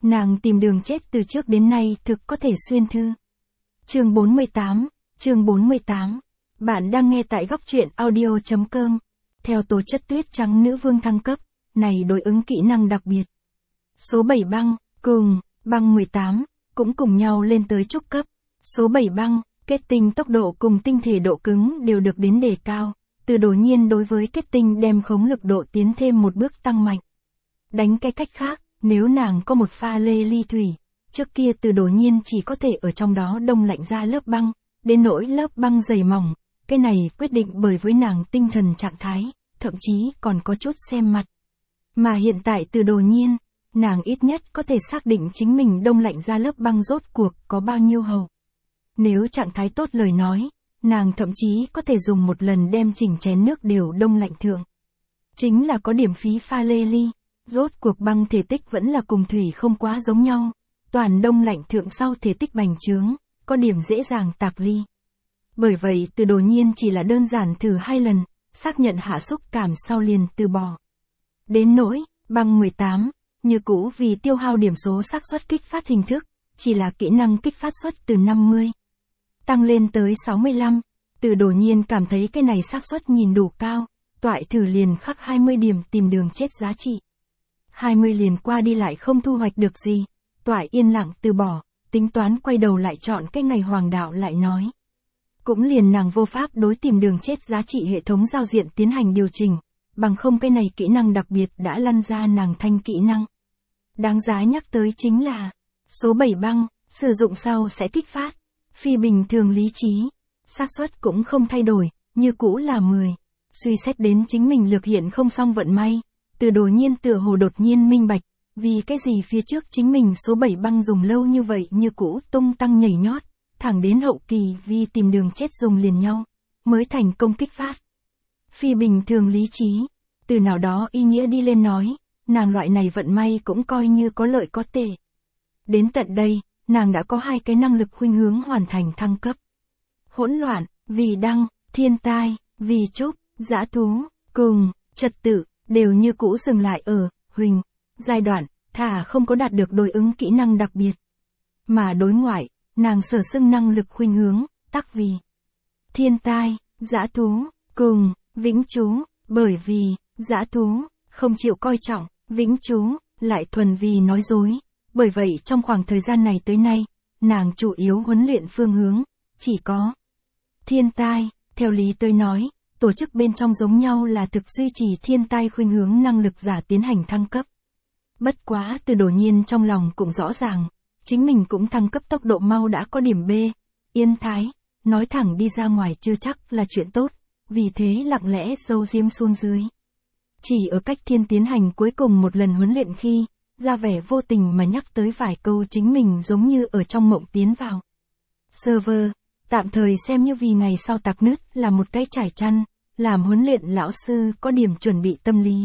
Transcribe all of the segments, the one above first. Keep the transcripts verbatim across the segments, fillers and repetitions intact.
Nàng tìm đường chết từ trước đến nay thực có thể xuyên thư. Chương bốn mươi tám, chương bốn mươi tám. Bạn đang nghe tại góc truyện audio chấm com. Theo tố chất tuyết trắng nữ vương thăng cấp, này đối ứng kỹ năng đặc biệt. Số bảy băng, cùng, băng mười tám, cũng cùng nhau lên tới trúc cấp. Số bảy băng, kết tinh tốc độ cùng tinh thể độ cứng đều được đến đề cao. Từ đột nhiên đối với kết tinh đem khống lực độ tiến thêm một bước tăng mạnh. Đánh cái cách khác, nếu nàng có một pha lê ly thủy, trước kia từ đột nhiên chỉ có thể ở trong đó đông lạnh ra lớp băng, đến nỗi lớp băng dày mỏng, cái này quyết định bởi với nàng tinh thần trạng thái, thậm chí còn có chút xem mặt. Mà hiện tại từ đột nhiên, nàng ít nhất có thể xác định chính mình đông lạnh ra lớp băng rốt cuộc có bao nhiêu hầu. Nếu trạng thái tốt lời nói, nàng thậm chí có thể dùng một lần đem chỉnh chén nước đều đông lạnh thượng. Chính là có điểm phí pha lê ly, rốt cuộc băng thể tích vẫn là cùng thủy không quá giống nhau, toàn đông lạnh thượng sau thể tích bành trướng, có điểm dễ dàng tạc ly. Bởi vậy từ đột nhiên chỉ là đơn giản thử hai lần, xác nhận hạ xúc cảm sau liền từ bỏ. Đến nỗi, băng mười tám, như cũ vì tiêu hao điểm số xác suất kích phát hình thức, chỉ là kỹ năng kích phát suất từ năm mươi. Tăng lên tới sáu mươi lăm, từ đột nhiên cảm thấy cái này xác suất nhìn đủ cao, toại thử liền khắc hai mươi điểm tìm đường chết giá trị. hai mươi liền qua đi lại không thu hoạch được gì, toại yên lặng từ bỏ, tính toán quay đầu lại chọn cái ngày hoàng đạo lại nói. Cũng liền nàng vô pháp đối tìm đường chết giá trị hệ thống giao diện tiến hành điều chỉnh, bằng không cái này kỹ năng đặc biệt đã lăn ra nàng thanh kỹ năng. Đáng giá nhắc tới chính là, số bảy băng, sử dụng sau sẽ kích phát, phi bình thường lý trí, xác suất cũng không thay đổi, như cũ là mười. Suy xét đến chính mình lược hiện không xong vận may, từ đột nhiên tựa hồ đột nhiên minh bạch, vì cái gì phía trước chính mình số bảy băng dùng lâu như vậy như cũ tung tăng nhảy nhót, thẳng đến hậu kỳ vì tìm đường chết dùng liền nhau, mới thành công kích phát. Phi bình thường lý trí, từ nào đó ý nghĩa đi lên nói, nàng loại này vận may cũng coi như có lợi có tệ. Đến tận đây, nàng đã có hai cái năng lực khuynh hướng hoàn thành thăng cấp. Hỗn loạn, vì đăng, thiên tai, vì trúc, dã thú, cùng, trật tự, đều như cũ dừng lại ở, huỳnh, giai đoạn, thả không có đạt được đối ứng kỹ năng đặc biệt. Mà đối ngoại, nàng sở xưng năng lực khuynh hướng, tắc vì thiên tai, dã thú, cùng, vĩnh trú, bởi vì, dã thú, không chịu coi trọng, vĩnh trú, lại thuần vì nói dối. Bởi vậy trong khoảng thời gian này tới nay, nàng chủ yếu huấn luyện phương hướng, chỉ có thiên tai, theo lý tôi nói, tổ chức bên trong giống nhau là thực duy trì thiên tai khuynh hướng năng lực giả tiến hành thăng cấp. Bất quá từ đột nhiên trong lòng cũng rõ ràng, chính mình cũng thăng cấp tốc độ mau đã có điểm B, yên thái, nói thẳng đi ra ngoài chưa chắc là chuyện tốt, vì thế lặng lẽ giấu giếm xuống dưới. Chỉ ở cách thiên tiến hành cuối cùng một lần huấn luyện khi, ra vẻ vô tình mà nhắc tới vài câu chính mình giống như ở trong mộng tiến vào. Server, tạm thời xem như vì ngày sau tạc nứt là một cái trải chăn, làm huấn luyện lão sư có điểm chuẩn bị tâm lý.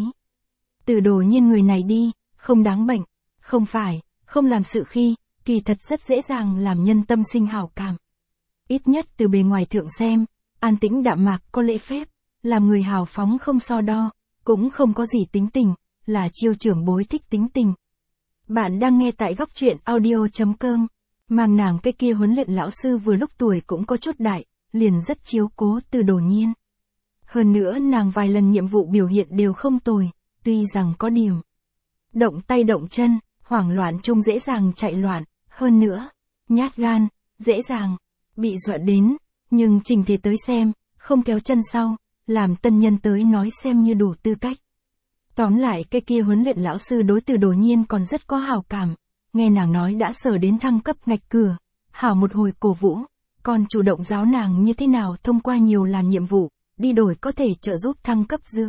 Từ đồ nhiên người này đi, không đáng bệnh, không phải, không làm sự khi, kỳ thật rất dễ dàng làm nhân tâm sinh hảo cảm. Ít nhất từ bề ngoài thượng xem, an tĩnh đạm mạc có lễ phép, làm người hào phóng không so đo, cũng không có gì tính tình, là chiêu trưởng bối thích tính tình. Bạn đang nghe tại góc truyện audio chấm com, mang nàng cái kia huấn luyện lão sư vừa lúc tuổi cũng có chút đại, liền rất chiếu cố từ đột nhiên. Hơn nữa nàng vài lần nhiệm vụ biểu hiện đều không tồi, tuy rằng có điểm động tay động chân, hoảng loạn chung dễ dàng chạy loạn, hơn nữa, nhát gan, dễ dàng bị dọa đến, nhưng trình thể tới xem, không kéo chân sau, làm tân nhân tới nói xem như đủ tư cách. Tóm lại cái kia huấn luyện lão sư đối từ đột nhiên còn rất có hào cảm, nghe nàng nói đã sở đến thăng cấp ngạch cửa, hảo một hồi cổ vũ, còn chủ động giáo nàng như thế nào thông qua nhiều làm nhiệm vụ, đi đổi có thể trợ giúp thăng cấp dược.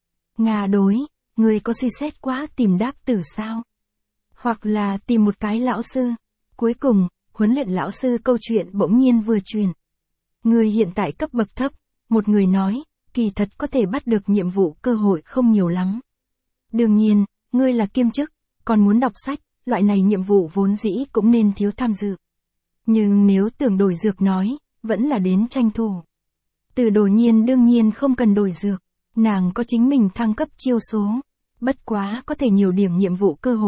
Nga đối, người có suy xét quá tìm đáp tử sao? Hoặc là tìm một cái lão sư. Cuối cùng, huấn luyện lão sư câu chuyện bỗng nhiên vừa truyền. Người hiện tại cấp bậc thấp, một người nói, kỳ thật có thể bắt được nhiệm vụ cơ hội không nhiều lắm. Đương nhiên, ngươi là kiêm chức, còn muốn đọc sách, loại này nhiệm vụ vốn dĩ cũng nên thiếu tham dự. Nhưng nếu tưởng đổi dược nói, vẫn là đến tranh thủ. Từ đột nhiên đương nhiên không cần đổi dược, nàng có chính mình thăng cấp chiêu số, bất quá có thể nhiều điểm nhiệm vụ cơ hội,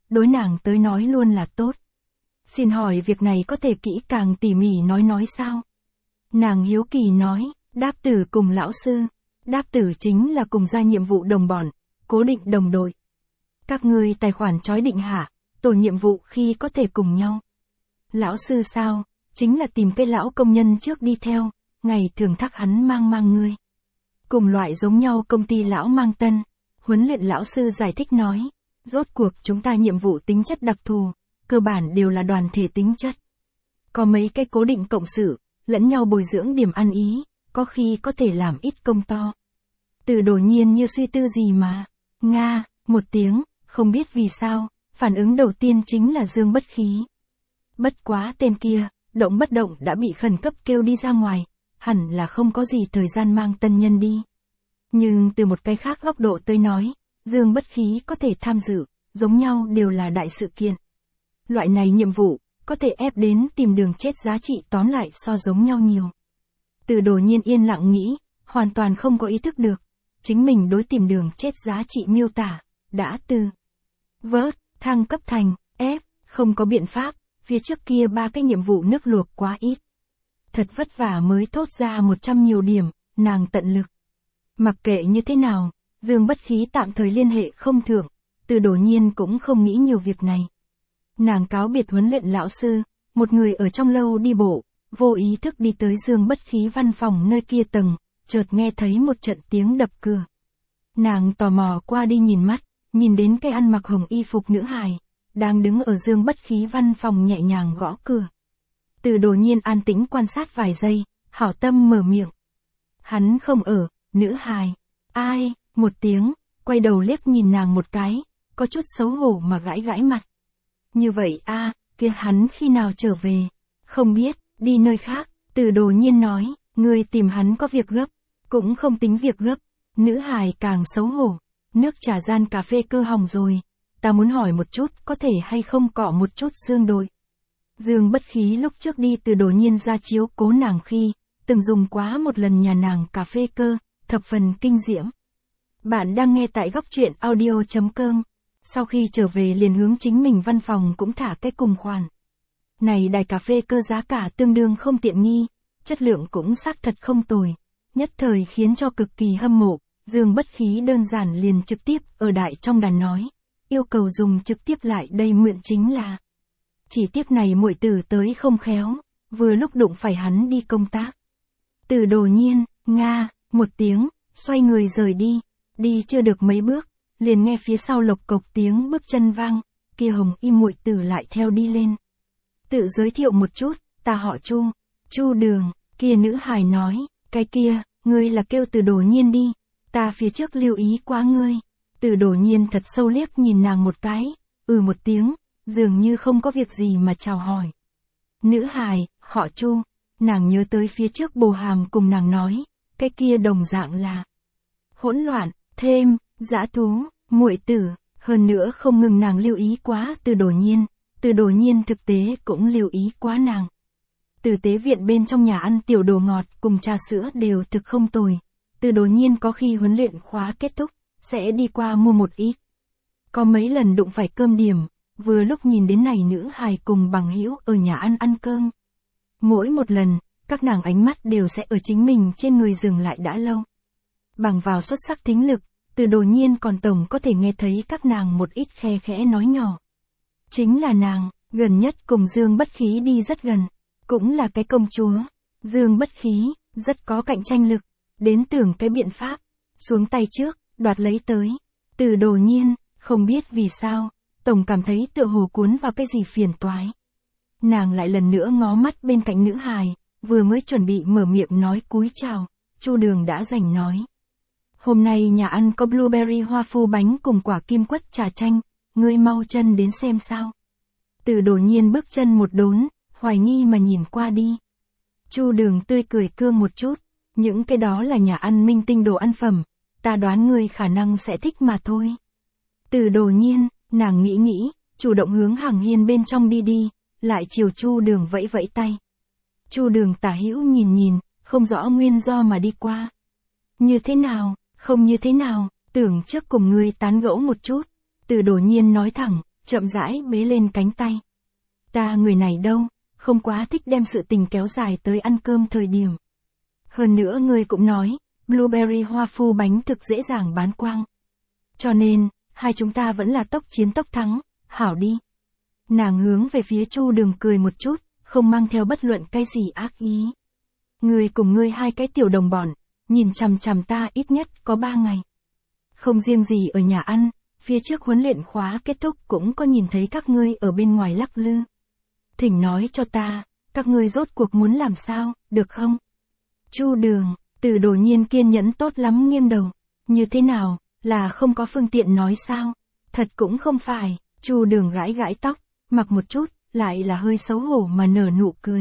đối nàng tới nói luôn là tốt. Xin hỏi việc này có thể kỹ càng tỉ mỉ nói nói sao? Nàng hiếu kỳ nói, đáp tử cùng lão sư. Đáp tử chính là cùng ra nhiệm vụ đồng bọn, cố định đồng đội. Các ngươi tài khoản chói định hạ, tổ nhiệm vụ khi có thể cùng nhau. Lão sư sao? Chính là tìm cái lão công nhân trước đi theo, ngày thường thắc hắn mang mang ngươi. Cùng loại giống nhau công ty lão mang tân, huấn luyện lão sư giải thích nói, rốt cuộc chúng ta nhiệm vụ tính chất đặc thù, cơ bản đều là đoàn thể tính chất. Có mấy cái cố định cộng sự, lẫn nhau bồi dưỡng điểm ăn ý, có khi có thể làm ít công to. Từ đột nhiên như suy tư gì mà, Nga, một tiếng, không biết vì sao, phản ứng đầu tiên chính là Dương Bất Khí. Bất quá tên kia, động bất động đã bị khẩn cấp kêu đi ra ngoài, hẳn là không có gì thời gian mang tân nhân đi. Nhưng từ một cái khác góc độ tới nói, Dương Bất Khí có thể tham dự, giống nhau đều là đại sự kiện. Loại này nhiệm vụ, có thể ép đến tìm đường chết giá trị tóm lại so giống nhau nhiều. Từ đột nhiên yên lặng nghĩ, hoàn toàn không có ý thức được, chính mình đối tìm đường chết giá trị miêu tả, đã từ vớt, thăng cấp thành, ép, không có biện pháp, phía trước kia ba cái nhiệm vụ nước luộc quá ít. Thật vất vả mới thốt ra một trăm nhiều điểm, nàng tận lực. Mặc kệ như thế nào, Dương Bất Khí tạm thời liên hệ không thượng, từ đột nhiên cũng không nghĩ nhiều việc này. Nàng cáo biệt huấn luyện lão sư, một người ở trong lâu đi bộ, vô ý thức đi tới Dương Bất Khí văn phòng nơi kia tầng, chợt nghe thấy một trận tiếng đập cửa. Nàng tò mò qua đi nhìn mắt, nhìn đến cái ăn mặc hồng y phục nữ hài, đang đứng ở Dương Bất Khí văn phòng nhẹ nhàng gõ cửa. Từ đột nhiên an tĩnh quan sát vài giây, hảo tâm mở miệng. Hắn không ở, nữ hài. Ai, một tiếng, quay đầu liếc nhìn nàng một cái, có chút xấu hổ mà gãi gãi mặt. Như vậy a, à, kia hắn khi nào trở về? Không biết, đi nơi khác, từ đột nhiên nói, ngươi tìm hắn có việc gấp, cũng không tính việc gấp. Nữ hài càng xấu hổ, nước trà gian cà phê cơ hỏng rồi, ta muốn hỏi một chút có thể hay không cọ một chút Dương đội. Dương Bất Khí lúc trước đi từ đột nhiên ra chiếu cố nàng khi, từng dùng quá một lần nhà nàng cà phê cơ, thập phần kinh diễm. Bạn đang nghe tại góc truyện audio chấm com. Sau khi trở về liền hướng chính mình văn phòng cũng thả cái cùng khoản. Này đài cà phê cơ giá cả tương đương không tiện nghi, chất lượng cũng xác thật không tồi, nhất thời khiến cho cực kỳ hâm mộ. Dương Bất Khí đơn giản liền trực tiếp ở đại trong đàn nói, yêu cầu dùng trực tiếp lại đây mượn chính là. Chỉ tiếc này muội tử tới không khéo, vừa lúc đụng phải hắn đi công tác. Từ đột nhiên, Nga, một tiếng, xoay người rời đi, đi chưa được mấy bước, liền nghe phía sau lộc cộc tiếng bước chân vang, kia hồng y muội tử lại theo đi lên. Tự giới thiệu một chút, ta họ Chu, Chu Đường, kia nữ hài nói, cái kia, ngươi là kêu Từ đột nhiên đi, ta phía trước lưu ý quá ngươi. Từ đột nhiên thật sâu liếc nhìn nàng một cái, ừ một tiếng, dường như không có việc gì mà chào hỏi. Nữ hài, họ Chu, nàng nhớ tới phía trước Bồ Hàm cùng nàng nói, cái kia đồng dạng là hỗn loạn, thêm, dã thú, muội tử, hơn nữa không ngừng nàng lưu ý quá Từ đột nhiên, Từ đột nhiên thực tế cũng lưu ý quá nàng. Từ tế viện bên trong nhà ăn tiểu đồ ngọt cùng trà sữa đều thực không tồi, Từ đột nhiên có khi huấn luyện khóa kết thúc, sẽ đi qua mua một ít. Có mấy lần đụng phải cơm điểm, vừa lúc nhìn đến này nữ hài cùng bằng hữu ở nhà ăn ăn cơm. Mỗi một lần, các nàng ánh mắt đều sẽ ở chính mình trên người dừng lại đã lâu. Bằng vào xuất sắc thính lực, Từ đột nhiên còn tổng có thể nghe thấy các nàng một ít khe khẽ nói nhỏ. Chính là nàng, gần nhất cùng Dương Bất Khí đi rất gần, cũng là cái công chúa. Dương Bất Khí, rất có cạnh tranh lực, đến tưởng cái biện pháp, xuống tay trước, đoạt lấy tới. Từ đột nhiên, không biết vì sao, tổng cảm thấy tựa hồ cuốn vào cái gì phiền toái. Nàng lại lần nữa ngó mắt bên cạnh nữ hài, vừa mới chuẩn bị mở miệng nói cúi chào, Chu Đường đã rảnh nói. Hôm nay nhà ăn có blueberry hoa phu bánh cùng quả kim quất trà chanh, ngươi mau chân đến xem sao. Từ đột nhiên bước chân một đốn, hoài nghi mà nhìn qua đi. Chu Đường tươi cười cương một chút, những cái đó là nhà ăn minh tinh đồ ăn phẩm, ta đoán ngươi khả năng sẽ thích mà thôi. Từ đột nhiên, nàng nghĩ nghĩ, chủ động hướng hàng hiên bên trong đi đi, lại chiều Chu Đường vẫy vẫy tay. Chu Đường tả hữu nhìn nhìn, không rõ nguyên do mà đi qua. Như thế nào, không như thế nào, tưởng trước cùng ngươi tán gẫu một chút. Từ đột nhiên nói thẳng, chậm rãi bế lên cánh tay. Ta người này đâu, không quá thích đem sự tình kéo dài tới ăn cơm thời điểm. Hơn nữa ngươi cũng nói, blueberry hoa phu bánh thực dễ dàng bán quang. Cho nên, hai chúng ta vẫn là tốc chiến tốc thắng, hảo đi. Nàng hướng về phía Chu Đường cười một chút, không mang theo bất luận cái gì ác ý. Ngươi cùng ngươi hai cái tiểu đồng bọn, nhìn chằm chằm ta ít nhất có ba ngày. Không riêng gì ở nhà ăn, phía trước huấn luyện khóa kết thúc cũng có nhìn thấy các ngươi ở bên ngoài lắc lư. Thỉnh nói cho ta, các ngươi rốt cuộc muốn làm sao, được không? Chu Đường, Từ Đồ Nhiên kiên nhẫn tốt lắm nghiêng đầu. Như thế nào, là không có phương tiện nói sao? Thật cũng không phải, Chu Đường gãi gãi tóc, mặc một chút, lại là hơi xấu hổ mà nở nụ cười.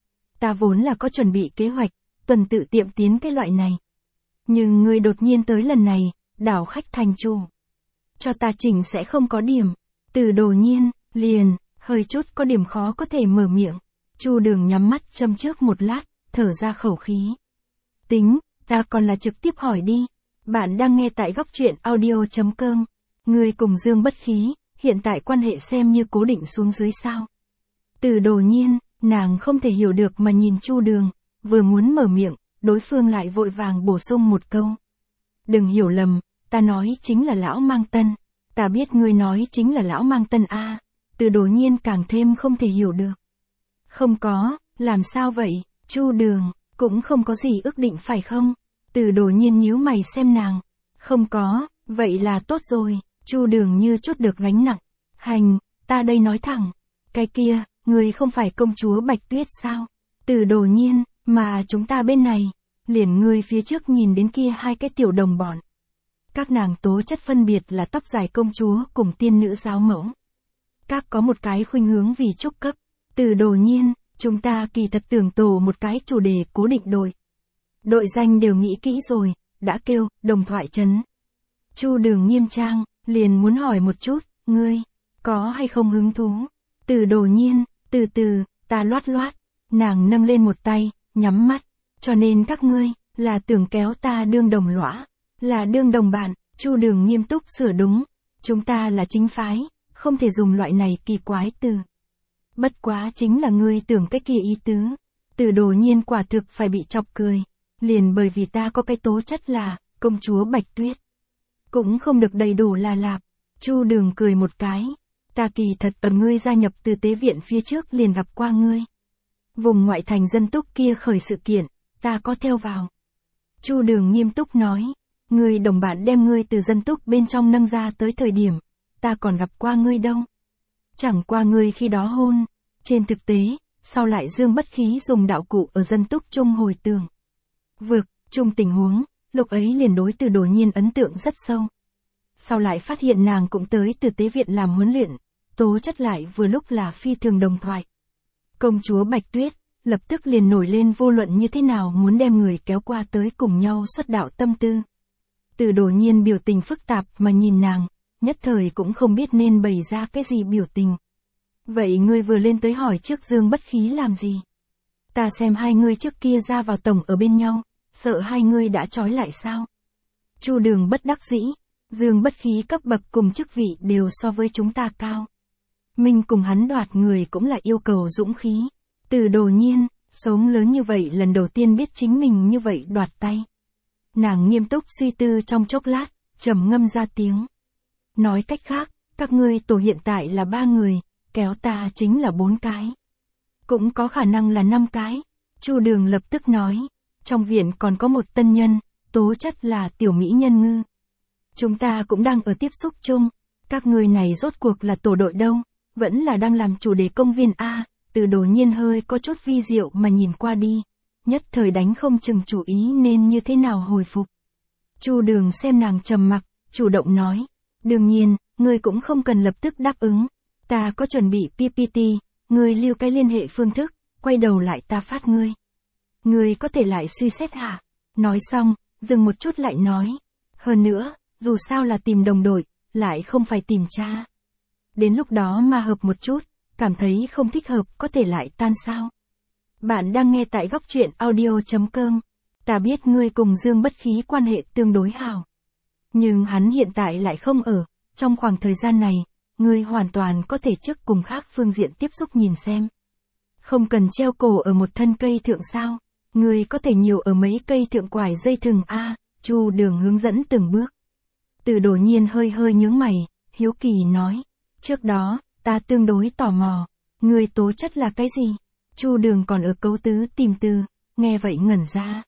Ta vốn là có chuẩn bị kế hoạch, tuần tự tiệm tiến cái loại này. Nhưng ngươi đột nhiên tới lần này, đảo khách thành chủ. Cho ta chỉnh sẽ không có điểm. Từ Đồ Nhiên, liền, hơi chút có điểm khó có thể mở miệng. Chu Đường nhắm mắt châm trước một lát, thở ra khẩu khí. Tính, ta còn là trực tiếp hỏi đi. Bạn đang nghe tại góc truyện audio chấm com. Ngươi cùng Dương Bất Khí, hiện tại quan hệ xem như cố định xuống dưới sao. Từ Đồ Nhiên, nàng không thể hiểu được mà nhìn Chu Đường, vừa muốn mở miệng, đối phương lại vội vàng bổ sung một câu. Đừng hiểu lầm, ta nói chính là lão mang tân. Ta biết ngươi nói chính là lão mang tân a. Từ Đồ Nhiên càng thêm không thể hiểu được. Không có, làm sao vậy, Chu Đường, cũng không có gì ước định phải không? Từ Đồ Nhiên nhíu mày xem nàng. Không có, vậy là tốt rồi, Chu Đường như chút được gánh nặng. Hành, ta đây nói thẳng. Cái kia, ngươi không phải công chúa Bạch Tuyết sao? Từ Đồ Nhiên, mà chúng ta bên này, liền ngươi phía trước nhìn đến kia hai cái tiểu đồng bọn. Các nàng tố chất phân biệt là tóc dài công chúa cùng tiên nữ giáo mẫu. Các có một cái khuynh hướng vì trúc cấp. Từ Đồ Nhiên, chúng ta kỳ thật tưởng tổ một cái chủ đề cố định đội. Đội danh đều nghĩ kỹ rồi, đã kêu, đồng thoại trấn. Chu Đường nghiêm trang, liền muốn hỏi một chút, ngươi, có hay không hứng thú? Từ Đồ Nhiên, từ từ, ta loát loát, nàng nâng lên một tay, nhắm mắt, cho nên các ngươi, là tưởng kéo ta đương đồng lõa, là đương đồng bạn. Chu Đường nghiêm túc sửa đúng, chúng ta là chính phái, không thể dùng loại này kỳ quái từ. Bất quá chính là ngươi tưởng cái kia ý tứ. Từ Đồ Nhiên quả thực phải bị chọc cười, liền bởi vì ta có cái tố chất là, công chúa Bạch Tuyết. Cũng không được đầy đủ là lạp. Chu Đường cười một cái, ta kỳ thật ở ngươi gia nhập từ tế viện phía trước liền gặp qua ngươi. Vùng ngoại thành dân túc kia khởi sự kiện, ta có theo vào. Chu Đường nghiêm túc nói, ngươi đồng bạn đem ngươi từ dân túc bên trong nâng ra tới thời điểm, ta còn gặp qua ngươi đâu. Chẳng qua ngươi khi đó hôn, trên thực tế, sau lại Dương Bất Khí dùng đạo cụ ở dân túc chung hồi tưởng. Vực, chung tình huống, lúc ấy liền đối Từ Đồ Nhiên ấn tượng rất sâu. Sau lại phát hiện nàng cũng tới từ tế viện làm huấn luyện, tố chất lại vừa lúc là phi thường đồng thoại. Công chúa Bạch Tuyết, lập tức liền nổi lên vô luận như thế nào muốn đem người kéo qua tới cùng nhau xuất đạo tâm tư. Từ Đồ Nhiên biểu tình phức tạp mà nhìn nàng, nhất thời cũng không biết nên bày ra cái gì biểu tình. Vậy ngươi vừa lên tới hỏi trước Dương Bất Khí làm gì? Ta xem hai ngươi trước kia ra vào tổng ở bên nhau, sợ hai ngươi đã trói lại sao? Chu Đường bất đắc dĩ, Dương Bất Khí cấp bậc cùng chức vị đều so với chúng ta cao. Mình cùng hắn đoạt người cũng là yêu cầu dũng khí. Từ Đồ Nhiên, sống lớn như vậy lần đầu tiên biết chính mình như vậy đoạt tay. Nàng nghiêm túc suy tư trong chốc lát, trầm ngâm ra tiếng. Nói cách khác, các ngươi tổ hiện tại là ba người, kéo ta chính là bốn cái. Cũng có khả năng là năm cái. Chu Đường lập tức nói, trong viện còn có một tân nhân, tố chất là tiểu mỹ nhân ngư. Chúng ta cũng đang ở tiếp xúc chung, các ngươi này rốt cuộc là tổ đội đâu, vẫn là đang làm chủ đề công viên A. Từ Đồ Nhiên hơi có chút vi diệu mà nhìn qua đi, nhất thời đánh không chừng chủ ý nên như thế nào hồi phục. Chu Đường xem nàng trầm mặc, chủ động nói, đương nhiên, ngươi cũng không cần lập tức đáp ứng, ta có chuẩn bị pê pê tê, ngươi lưu cái liên hệ phương thức, quay đầu lại ta phát ngươi. Ngươi có thể lại suy xét hả? Nói xong, dừng một chút lại nói, hơn nữa, dù sao là tìm đồng đội, lại không phải tìm cha. Đến lúc đó mà hợp một chút, cảm thấy không thích hợp có thể lại tan sao. Bạn đang nghe tại góc truyện audio chấm com. Ta biết ngươi cùng Dương Bất Khí quan hệ tương đối hảo. Nhưng hắn hiện tại lại không ở, trong khoảng thời gian này, ngươi hoàn toàn có thể trước cùng khác phương diện tiếp xúc nhìn xem. Không cần treo cổ ở một thân cây thượng sao, ngươi có thể nhiều ở mấy cây thượng quải dây thừng a. Chu Đường hướng dẫn từng bước. Từ Đổ Nhiên hơi hơi nhướng mày, hiếu kỳ nói, trước đó, ta tương đối tò mò, ngươi tố chất là cái gì? Chu Đường còn ở cấu tứ tìm từ, nghe vậy ngẩn ra.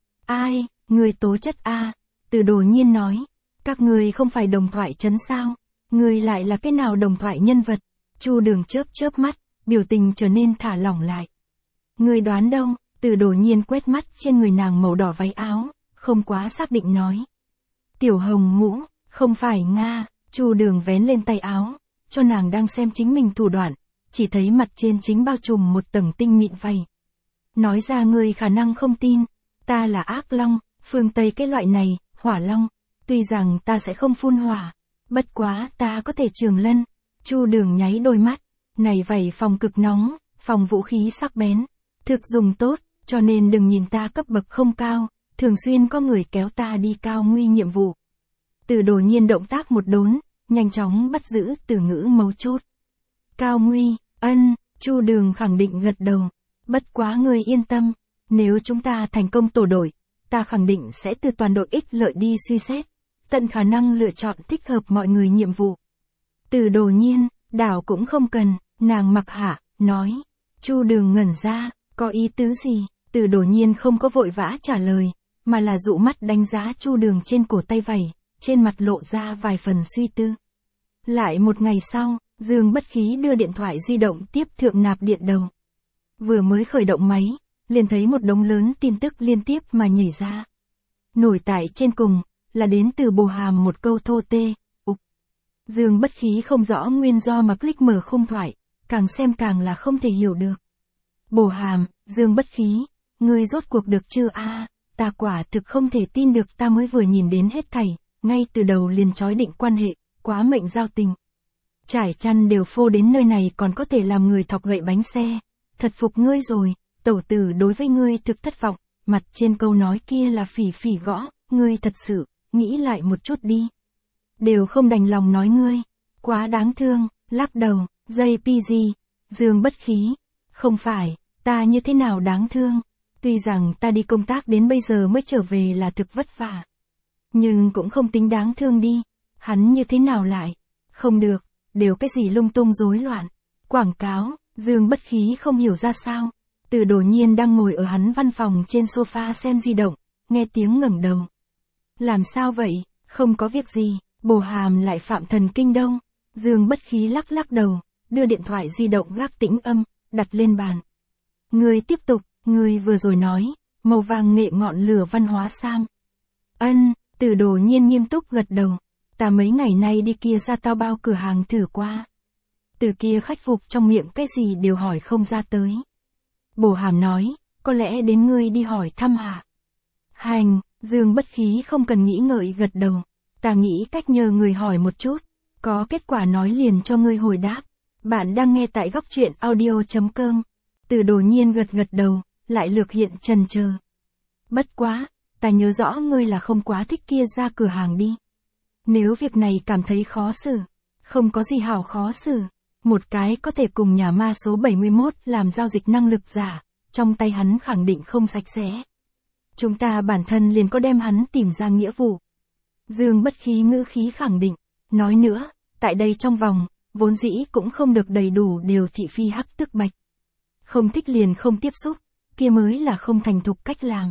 Ai, ngươi tố chất a? Từ Đổ Nhiên nói, các ngươi không phải đồng thoại trấn sao? Ngươi lại là cái nào đồng thoại nhân vật? Chu Đường chớp chớp mắt, biểu tình trở nên thả lỏng lại. Ngươi đoán đâu? Từ Đổ Nhiên quét mắt trên người nàng màu đỏ váy áo, không quá xác định nói. Tiểu hồng mũ, không phải Nga. Chu Đường vén lên tay áo, cho nàng đang xem chính mình thủ đoạn, chỉ thấy mặt trên chính bao trùm một tầng tinh mịn vầy. Nói ra ngươi khả năng không tin, ta là ác long, phương Tây cái loại này, hỏa long, tuy rằng ta sẽ không phun hỏa, bất quá ta có thể trường lân. Chu Đường nháy đôi mắt, này vảy phòng cực nóng, phòng vũ khí sắc bén, thực dùng tốt, cho nên đừng nhìn ta cấp bậc không cao, thường xuyên có người kéo ta đi cao nguy nhiệm vụ. Từ Đổ Nhiên động tác một đốn, nhanh chóng bắt giữ từ ngữ mấu chốt. Cao nguy, ân, Chu Đường khẳng định gật đầu. Bất quá ngươi yên tâm, nếu chúng ta thành công tổ đội, ta khẳng định sẽ từ toàn đội ích lợi đi suy xét, tận khả năng lựa chọn thích hợp mọi người nhiệm vụ. Từ Đổ Nhiên, đảo cũng không cần, nàng mặc hạ, nói. Chu Đường ngẩn ra, có ý tứ gì? Từ Đổ Nhiên không có vội vã trả lời, mà là dụ mắt đánh giá Chu Đường trên cổ tay vảy, trên mặt lộ ra vài phần suy tư. Lại một ngày sau, Dương Bất Khí đưa điện thoại di động tiếp thượng nạp điện đầu. Vừa mới khởi động máy, liền thấy một đống lớn tin tức liên tiếp mà nhảy ra. Nổi tại trên cùng, là đến từ Bồ Hàm một câu thô tê, ục. Dương Bất Khí không rõ nguyên do mà click mở khung thoại, càng xem càng là không thể hiểu được. Bồ Hàm, Dương Bất Khí, ngươi rốt cuộc được chưa a? Ta quả thực không thể tin được, ta mới vừa nhìn đến hết thảy, ngay từ đầu liền chói định quan hệ, quá mệnh giao tình. Trải chăn đều phô đến nơi này còn có thể làm người thọc gậy bánh xe, thật phục ngươi rồi, tẩu tử đối với ngươi thực thất vọng, mặt trên câu nói kia là phỉ phỉ gõ, ngươi thật sự, nghĩ lại một chút đi. Đều không đành lòng nói ngươi, quá đáng thương, lắc đầu, jay pê giê, Dương Bất Khí, không phải, ta như thế nào đáng thương, tuy rằng ta đi công tác đến bây giờ mới trở về là thực vất vả. Nhưng cũng không tính đáng thương đi, hắn như thế nào lại, không được, đều cái gì lung tung rối loạn, quảng cáo, Dương Bất Khí không hiểu ra sao. Từ Đổ Nhiên đang ngồi ở hắn văn phòng trên sofa xem di động, nghe tiếng ngẩng đầu. Làm sao vậy, không có việc gì, Bồ Hàm lại phạm thần kinh đâu. Dương Bất Khí lắc lắc đầu, đưa điện thoại di động gác tĩnh âm, đặt lên bàn. Ngươi tiếp tục, ngươi vừa rồi nói, màu vàng nghệ ngọn lửa văn hóa Sam. Ân, Từ Đổ Nhiên nghiêm túc gật đầu. Ta mấy ngày nay đi kia ra tao bao cửa hàng thử qua. Từ kia khách phục trong miệng cái gì đều hỏi không ra tới. Bồ Hàm nói, có lẽ đến ngươi đi hỏi thăm hả? Hành, Dương Bất Khí không cần nghĩ ngợi gật đầu. Ta nghĩ cách nhờ người hỏi một chút, có kết quả nói liền cho ngươi hồi đáp. Bạn đang nghe tại góc truyện audio chấm com. Từ Đổ Nhiên gật gật đầu, lại lược hiện chần chờ. Bất quá, ta nhớ rõ ngươi là không quá thích kia ra cửa hàng đi. Nếu việc này cảm thấy khó xử, không có gì hảo khó xử. Một cái có thể cùng nhà ma số bảy mươi mốt làm giao dịch năng lực giả, trong tay hắn khẳng định không sạch sẽ. Chúng ta bản thân liền có đem hắn tìm ra nghĩa vụ. Dương Bất Khí ngữ khí khẳng định, nói nữa, tại đây trong vòng, vốn dĩ cũng không được đầy đủ đều thị phi hắc tức bạch. Không thích liền không tiếp xúc, kia mới là không thành thục cách làm.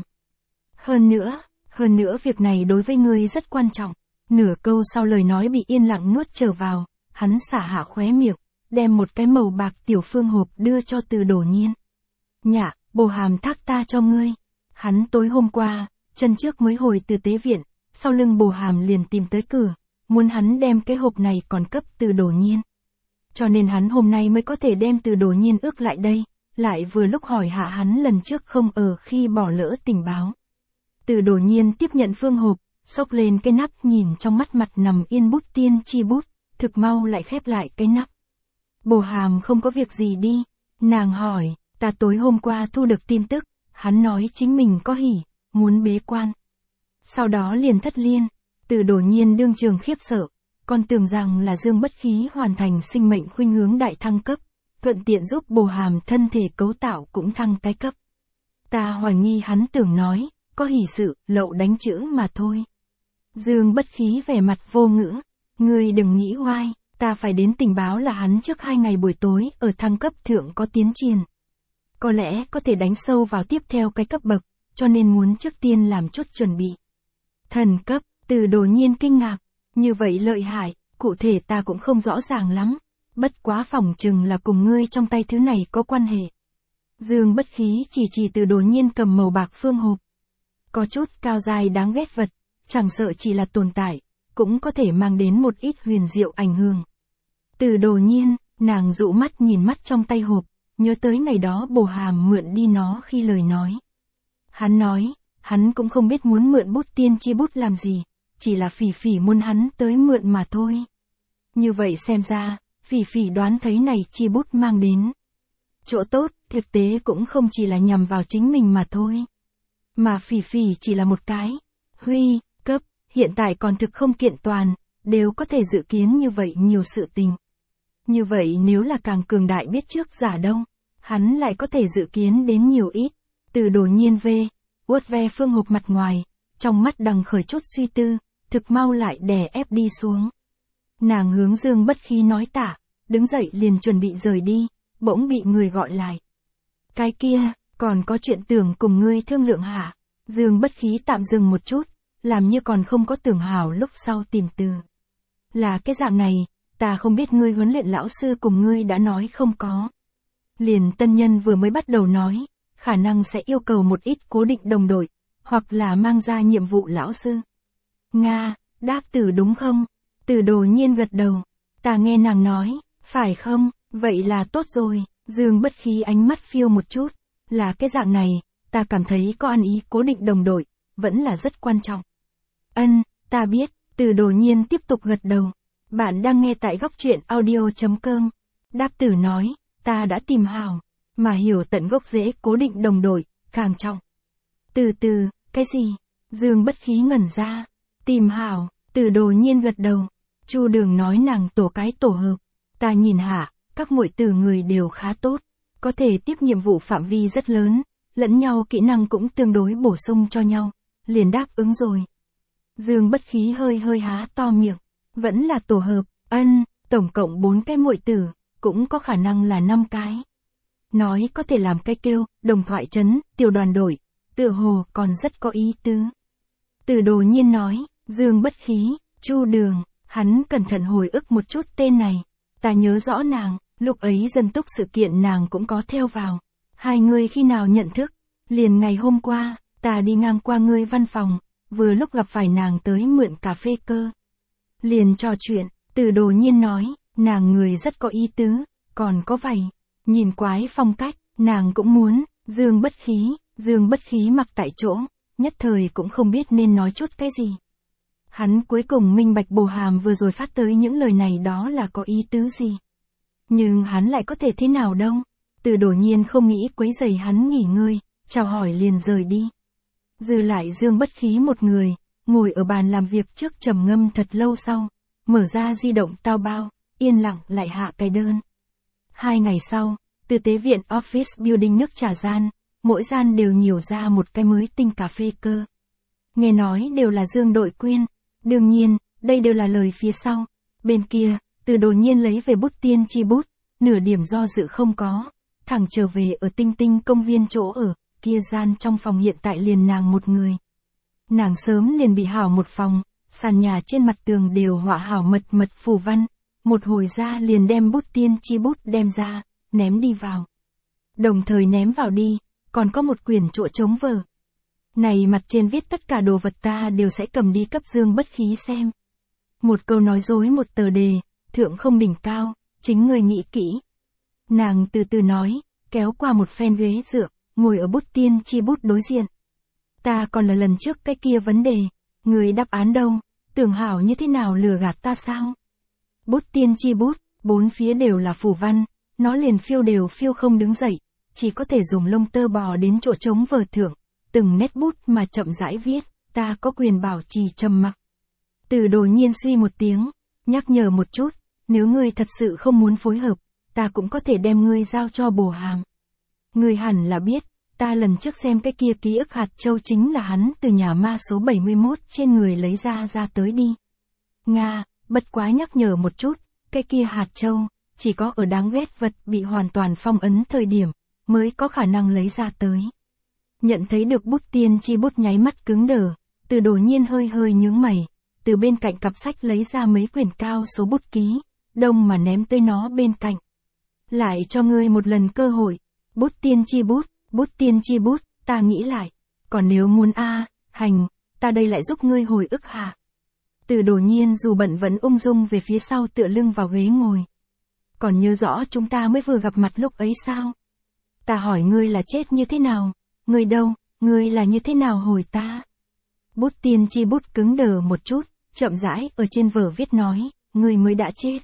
Hơn nữa, hơn nữa việc này đối với ngươi rất quan trọng. Nửa câu sau lời nói bị yên lặng nuốt trở vào, hắn xả hạ khóe miệng, đem một cái màu bạc tiểu phương hộp đưa cho Từ Đổ Nhiên. Nhạ, Bồ Hàm thác ta cho ngươi. Hắn tối hôm qua, chân trước mới hồi từ tế viện, sau lưng Bồ Hàm liền tìm tới cửa, muốn hắn đem cái hộp này còn cấp Từ Đổ Nhiên. Cho nên hắn hôm nay mới có thể đem Từ Đổ Nhiên ước lại đây, lại vừa lúc hỏi hạ hắn lần trước không ở khi bỏ lỡ tình báo. Từ Đổ Nhiên tiếp nhận phương hộp, xốc lên cái nắp nhìn trong mắt mặt nằm yên bút tiên chi bút, thực mau lại khép lại cái nắp. Bồ Hàm không có việc gì đi, nàng hỏi, ta tối hôm qua thu được tin tức, hắn nói chính mình có hỉ, muốn bế quan. Sau đó liền thất liên, Từ Đổ Nhiên đương trường khiếp sợ, còn tưởng rằng là Dương Bất Khí hoàn thành sinh mệnh khuynh hướng đại thăng cấp, thuận tiện giúp Bồ Hàm thân thể cấu tạo cũng thăng cái cấp. Ta hoài nghi hắn tưởng nói, có hỷ sự, lậu đánh chữ mà thôi. Dương Bất Khí vẻ mặt vô ngữ, ngươi đừng nghĩ oai, ta phải đến tình báo là hắn trước hai ngày buổi tối ở thăng cấp thượng có tiến triển. Có lẽ có thể đánh sâu vào tiếp theo cái cấp bậc, cho nên muốn trước tiên làm chút chuẩn bị. Thần cấp, Từ Đồ Nhiên kinh ngạc, như vậy lợi hại, cụ thể ta cũng không rõ ràng lắm, bất quá phỏng chừng là cùng ngươi trong tay thứ này có quan hệ. Dương Bất Khí chỉ chỉ Từ Đồ Nhiên cầm màu bạc phương hộp. Có chút cao dài đáng ghét vật, chẳng sợ chỉ là tồn tại, cũng có thể mang đến một ít huyền diệu ảnh hưởng. Từ Đồ Nhiên, nàng dụ mắt nhìn mắt trong tay hộp, nhớ tới ngày đó Bồ Hàm mượn đi nó khi lời nói. Hắn nói, hắn cũng không biết muốn mượn bút tiên chi bút làm gì, chỉ là Phỉ Phỉ muốn hắn tới mượn mà thôi. Như vậy xem ra, Phỉ Phỉ đoán thấy này chi bút mang đến chỗ tốt, thực tế cũng không chỉ là nhằm vào chính mình mà thôi. Mà Phỉ Phỉ chỉ là một cái huy cấp, hiện tại còn thực không kiện toàn, đều có thể dự kiến như vậy nhiều sự tình. Như vậy nếu là càng cường đại biết trước giả đông, hắn lại có thể dự kiến đến nhiều ít. Từ Đồ Nhiên về, uất ve phương hộp mặt ngoài, trong mắt đằng khởi chút suy tư, thực mau lại đè ép đi xuống. Nàng hướng Dương Bất Khí nói tạ, đứng dậy liền chuẩn bị rời đi, bỗng bị người gọi lại. Cái kia, còn có chuyện tưởng cùng ngươi thương lượng hả? Dương Bất Khí tạm dừng một chút, làm như còn không có tưởng hảo lúc sau tìm từ. Là cái dạng này, ta không biết ngươi huấn luyện lão sư cùng ngươi đã nói không có. Liền tân nhân vừa mới bắt đầu nói, khả năng sẽ yêu cầu một ít cố định đồng đội, hoặc là mang ra nhiệm vụ lão sư. Nga, đáp từ đúng không? Từ Đồ Nhiên gật đầu. Ta nghe nàng nói, phải không? Vậy là tốt rồi. Dương Bất Khí ánh mắt phiêu một chút. Là cái dạng này, ta cảm thấy có ăn ý cố định đồng đội, vẫn là rất quan trọng. Ân, ta biết. Từ Đồ Nhiên tiếp tục gật đầu. Bạn đang nghe tại góc truyện audio chấm com. Đáp tử nói, ta đã tìm hảo, mà hiểu tận gốc rễ cố định đồng đội, càng trọng. Từ từ, cái gì? Dương Bất Khí ngẩn ra. Tìm hảo, Từ Đồ Nhiên gật đầu. Chu Đường nói nàng tổ cái tổ hợp. Ta nhìn hạ, các muội tử người đều khá tốt, có thể tiếp nhiệm vụ phạm vi rất lớn, lẫn nhau kỹ năng cũng tương đối bổ sung cho nhau, liền đáp ứng rồi. Dương Bất Khí hơi hơi há to miệng, vẫn là tổ hợp, ân, tổng cộng bốn cái muội tử, cũng có khả năng là năm cái. Nói có thể làm cái kêu, đồng thoại trấn, tiểu đoàn đội, tựa hồ còn rất có ý tứ. Từ Đồ Nhiên nói, Dương Bất Khí, Chu Đường, hắn cẩn thận hồi ức một chút tên này, ta nhớ rõ nàng, lúc ấy dân túc sự kiện nàng cũng có theo vào. Hai người khi nào nhận thức, liền ngày hôm qua, ta đi ngang qua ngươi văn phòng, vừa lúc gặp phải nàng tới mượn cà phê cơ. Liền trò chuyện, Từ Đồ Nhiên nói, nàng người rất có ý tứ, còn có vầy, nhìn quái phong cách, nàng cũng muốn. Dương Bất Khí, Dương Bất Khí mặc tại chỗ, nhất thời cũng không biết nên nói chút cái gì. Hắn cuối cùng minh bạch Bồ Hàm vừa rồi phát tới những lời này đó là có ý tứ gì. Nhưng hắn lại có thể thế nào đâu. Từ Đồ Nhiên không nghĩ quấy rầy hắn nghỉ ngơi, chào hỏi liền rời đi. Dư lại Dương Bất Khí một người, ngồi ở bàn làm việc trước trầm ngâm thật lâu sau, mở ra di động tao bao, yên lặng lại hạ cái đơn. Hai ngày sau, từ tế viện Office Building nước trà gian, mỗi gian đều nhiều ra một cái mới tinh cà phê cơ. Nghe nói đều là Dương đội quyên, đương nhiên, đây đều là lời phía sau. Bên kia, Từ Đồ Nhiên lấy về bút tiên chi bút, nửa điểm do dự không có, thẳng trở về ở Tinh Tinh công viên chỗ ở, kia gian trong phòng hiện tại liền nàng một người. Nàng sớm liền bị hảo một phòng, sàn nhà trên mặt tường đều họa hảo mật mật phù văn, một hồi ra liền đem bút tiên chi bút đem ra, ném đi vào. Đồng thời ném vào đi, còn có một quyển chỗ trống vở. Này mặt trên viết tất cả đồ vật ta đều sẽ cầm đi cấp Dương Bất Khí xem. Một câu nói dối một tờ đề, thượng không đỉnh cao, chính người nghĩ kỹ. Nàng từ từ nói, kéo qua một phen ghế dựa, ngồi ở bút tiên chi bút đối diện. Ta còn là lần trước cái kia vấn đề, người đáp án đâu, tưởng hảo như thế nào lừa gạt ta sao? Bút tiên chi bút, bốn phía đều là phù văn, nó liền phiêu đều phiêu không đứng dậy, chỉ có thể dùng lông tơ bò đến chỗ trống vở thượng, từng nét bút mà chậm rãi viết, ta có quyền bảo trì trầm mặc. Từ Đồ Nhiên suy một tiếng, nhắc nhở một chút, nếu ngươi thật sự không muốn phối hợp, ta cũng có thể đem ngươi giao cho bổ hàm. Ngươi hẳn là biết, ta lần trước xem cái kia ký ức hạt châu chính là hắn từ nhà ma số bảy mươi mốt trên người lấy ra ra tới đi. Nga, bất quá nhắc nhở một chút, cái kia hạt châu, chỉ có ở đáng ghét vật bị hoàn toàn phong ấn thời điểm, mới có khả năng lấy ra tới. Nhận thấy được bút tiên tri bút nháy mắt cứng đờ, Từ Đồ Nhiên hơi hơi nhướng mày, từ bên cạnh cặp sách lấy ra mấy quyển cao số bút ký, đông mà ném tới nó bên cạnh. Lại cho ngươi một lần cơ hội, bút tiên tri bút, bút tiên tri bút, ta nghĩ lại, còn nếu muốn a, hành, ta đây lại giúp ngươi hồi ức hạ. Từ Đồ Nhiên dù bận vẫn ung dung về phía sau tựa lưng vào ghế ngồi. Còn nhớ rõ chúng ta mới vừa gặp mặt lúc ấy sao? Ta hỏi ngươi là chết như thế nào? Ngươi đâu? Ngươi là như thế nào hồi ta? Bút tiên tri bút cứng đờ một chút, chậm rãi ở trên vở viết nói, ngươi mới đã chết.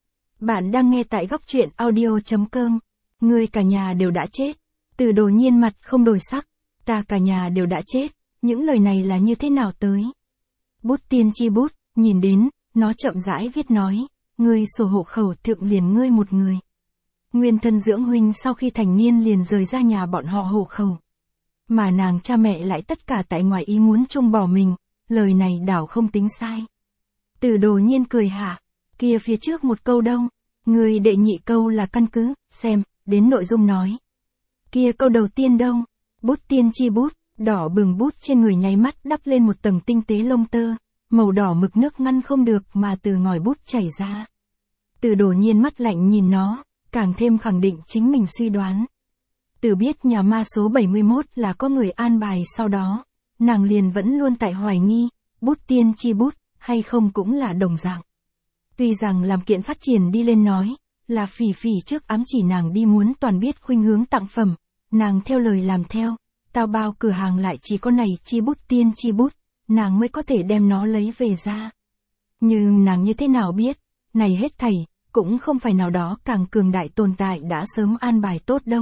Bạn đang nghe tại góc truyện audio chấm com. Ngươi cả nhà đều đã chết. Từ Đồ Nhiên mặt không đổi sắc. Ta cả nhà đều đã chết. Những lời này là như thế nào tới? Bút tiên tri bút, nhìn đến, nó chậm rãi viết nói, ngươi sổ hộ khẩu thượng liền ngươi một người. Nguyên thân dưỡng huynh sau khi thành niên liền rời ra nhà bọn họ hộ khẩu. Mà nàng cha mẹ lại tất cả tại ngoài ý muốn chung bỏ mình, lời này đảo không tính sai. Từ Đồ Nhiên cười hạ, kia phía trước một câu đâu, người đệ nhị câu là căn cứ, xem, đến nội dung nói. Kia câu đầu tiên đâu, bút tiên tri bút, đỏ bừng bút trên người nháy mắt đắp lên một tầng tinh tế lông tơ, màu đỏ mực nước ngăn không được mà từ ngòi bút chảy ra. Từ Đồ Nhiên mắt lạnh nhìn nó, càng thêm khẳng định chính mình suy đoán. Từ biết nhà ma số bảy mươi mốt là có người an bài sau đó, nàng liền vẫn luôn tại hoài nghi, bút tiên tri bút, hay không cũng là đồng dạng. Tuy rằng làm kiện phát triển đi lên nói, là Phỉ Phỉ trước ám chỉ nàng đi muốn toàn biết khuynh hướng tặng phẩm, nàng theo lời làm theo, tao bao cửa hàng lại chỉ có này chi bút tiên chi bút, nàng mới có thể đem nó lấy về ra. Nhưng nàng như thế nào biết, này hết thảy, cũng không phải nào đó càng cường đại tồn tại đã sớm an bài tốt đâu.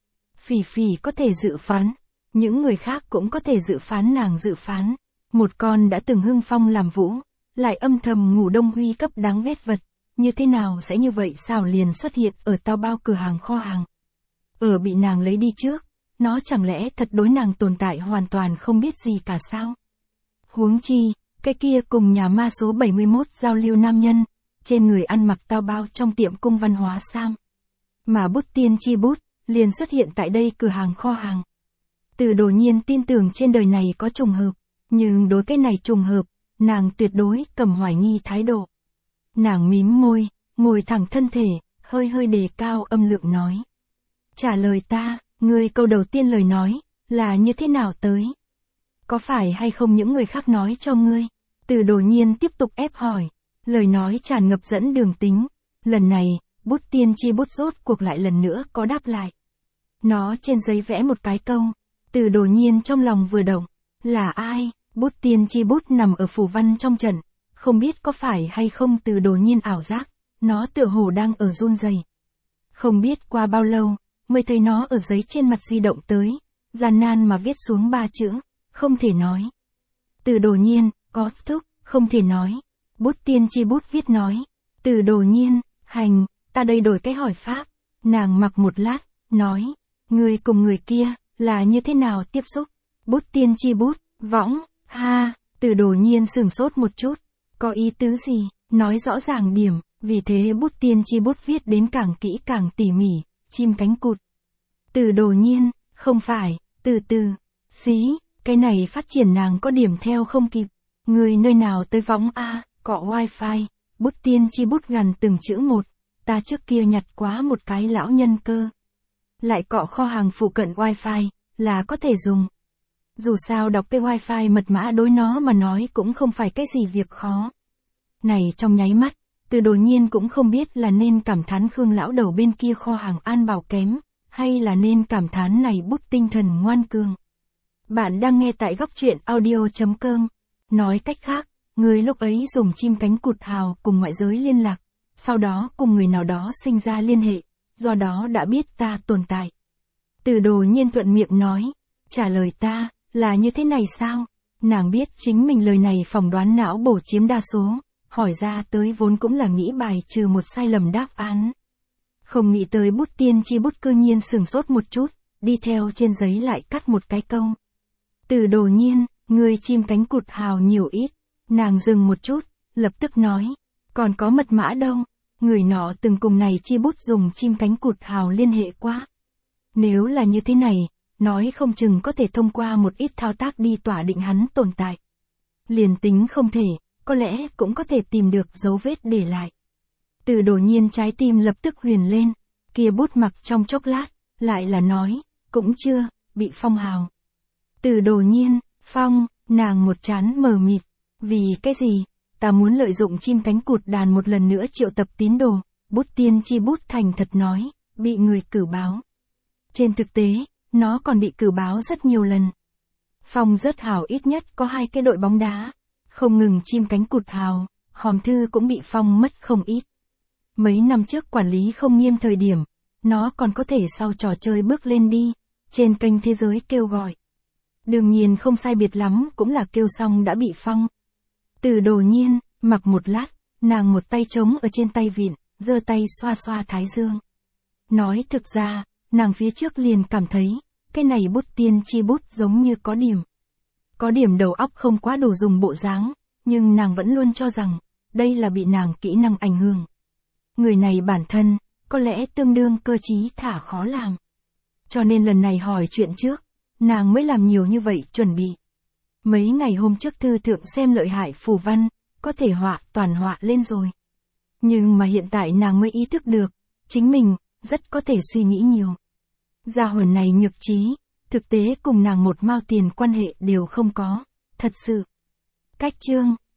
Phỉ Phỉ có thể dự phán, những người khác cũng có thể dự phán nàng dự phán, một con đã từng hưng phong làm vũ, lại âm thầm ngủ đông huy cấp đáng ghét vật, như thế nào sẽ như vậy sao liền xuất hiện ở tao bao cửa hàng kho hàng. Ở bị nàng lấy đi trước, nó chẳng lẽ thật đối nàng tồn tại hoàn toàn không biết gì cả sao? Huống chi, cái kia cùng nhà ma số bảy mươi mốt giao lưu nam nhân, trên người ăn mặc tao bao trong tiệm cung văn hóa Sam. Mà bút tiên tri bút, liền xuất hiện tại đây cửa hàng kho hàng. Từ Đồ Nhiên tin tưởng trên đời này có trùng hợp, nhưng đối cái này trùng hợp, nàng tuyệt đối cầm hoài nghi thái độ. Nàng mím môi, ngồi thẳng thân thể, hơi hơi đề cao âm lượng nói. Trả lời ta, ngươi câu đầu tiên lời nói, là như thế nào tới? Có phải hay không những người khác nói cho ngươi? Từ Đồ Nhiên tiếp tục ép hỏi, lời nói tràn ngập dẫn đường tính. Lần này, bút tiên tri bút rốt cuộc lại lần nữa có đáp lại. Nó trên giấy vẽ một cái câu, Từ Đồ Nhiên trong lòng vừa động, là ai? Bút tiên tri bút nằm ở phù văn trong trận, không biết có phải hay không Từ Đồ Nhiên ảo giác, nó tựa hồ đang ở run rẩy. Không biết qua bao lâu, mới thấy nó ở giấy trên mặt di động tới, gian nan mà viết xuống ba chữ, không thể nói. Từ Đồ Nhiên, có thúc, không thể nói. Bút tiên tri bút viết nói, Từ Đồ Nhiên, hành, ta đây đổi cái hỏi pháp. Nàng mặc một lát, nói, người cùng người kia, là như thế nào tiếp xúc? Bút tiên tri bút, võng, ha, Từ Đồ Nhiên sửng sốt một chút, có ý tứ gì, nói rõ ràng điểm, vì thế bút tiên tri bút viết đến càng kỹ càng tỉ mỉ, chim cánh cụt. Từ Đồ Nhiên, không phải, từ từ, xí, cái này phát triển nàng có điểm theo không kịp, người nơi nào tới võng a, cọ wifi, bút tiên tri bút gần từng chữ một, ta trước kia nhặt quá một cái lão nhân cơ. Lại cọ kho hàng phụ cận wifi, là có thể dùng. Dù sao đọc cái wifi mật mã đối nó mà nói cũng không phải cái gì việc khó. Này trong nháy mắt, Từ Đồ Nhiên cũng không biết là nên cảm thán Khương lão đầu bên kia kho hàng an bảo kém, hay là nên cảm thán này bút tinh thần ngoan cường. Bạn đang nghe tại góc truyện audio chấm com. Nói cách khác, người lúc ấy dùng chim cánh cụt hào cùng ngoại giới liên lạc, sau đó cùng người nào đó sinh ra liên hệ, do đó đã biết ta tồn tại. Từ Đồ Nhiên thuận miệng nói, trả lời ta, là như thế này sao? Nàng biết chính mình lời này phỏng đoán não bổ chiếm đa số, hỏi ra tới vốn cũng là nghĩ bài trừ một sai lầm đáp án. Không nghĩ tới bút tiên tri bút cư nhiên sửng sốt một chút, đi theo trên giấy lại cắt một cái câu. Từ Đồ Nhiên, người chim cánh cụt hào nhiều ít, nàng dừng một chút, lập tức nói, còn có mật mã đâu, người nọ từng cùng này chi bút dùng chim cánh cụt hào liên hệ qua. Nếu là như thế này, nói không chừng có thể thông qua một ít thao tác đi tỏa định hắn tồn tại. Liền tính không thể, có lẽ cũng có thể tìm được dấu vết để lại. Từ Đồ Nhiên trái tim lập tức huyền lên, kia bút mặc trong chốc lát, lại là nói, cũng chưa, bị phong hào. Từ Đồ Nhiên, phong, nàng một chán mờ mịt, vì cái gì, ta muốn lợi dụng chim cánh cụt đàn một lần nữa triệu tập tín đồ, bút tiên tri bút thành thật nói, bị người cử báo. Trên thực tế, nó còn bị cử báo rất nhiều lần. Phong rớt hào ít nhất có hai cái đội bóng đá, không ngừng chim cánh cụt hào, hòm thư cũng bị phong mất không ít. Mấy năm trước quản lý không nghiêm thời điểm, nó còn có thể sau trò chơi bước lên đi, trên kênh thế giới kêu gọi. Đương nhiên không sai biệt lắm cũng là kêu xong đã bị phong. Từ Đồ Nhiên, mặc một lát, nàng một tay trống ở trên tay vịn, giơ tay xoa xoa thái dương. Nói thực ra, nàng phía trước liền cảm thấy, cái này bút tiên tri bút giống như có điểm. Có điểm đầu óc không quá đủ dùng bộ dáng, nhưng nàng vẫn luôn cho rằng, đây là bị nàng kỹ năng ảnh hưởng. Người này bản thân, có lẽ tương đương cơ trí thả khó làm. Cho nên lần này hỏi chuyện trước, nàng mới làm nhiều như vậy chuẩn bị. Mấy ngày hôm trước thư thượng xem lợi hại phù văn, có thể họa toàn họa lên rồi. Nhưng mà hiện tại nàng mới ý thức được, chính mình, rất có thể suy nghĩ nhiều. Gia hồn này nhược trí, thực tế cùng nàng một mao tiền quan hệ đều không có, thật sự. Cách chương,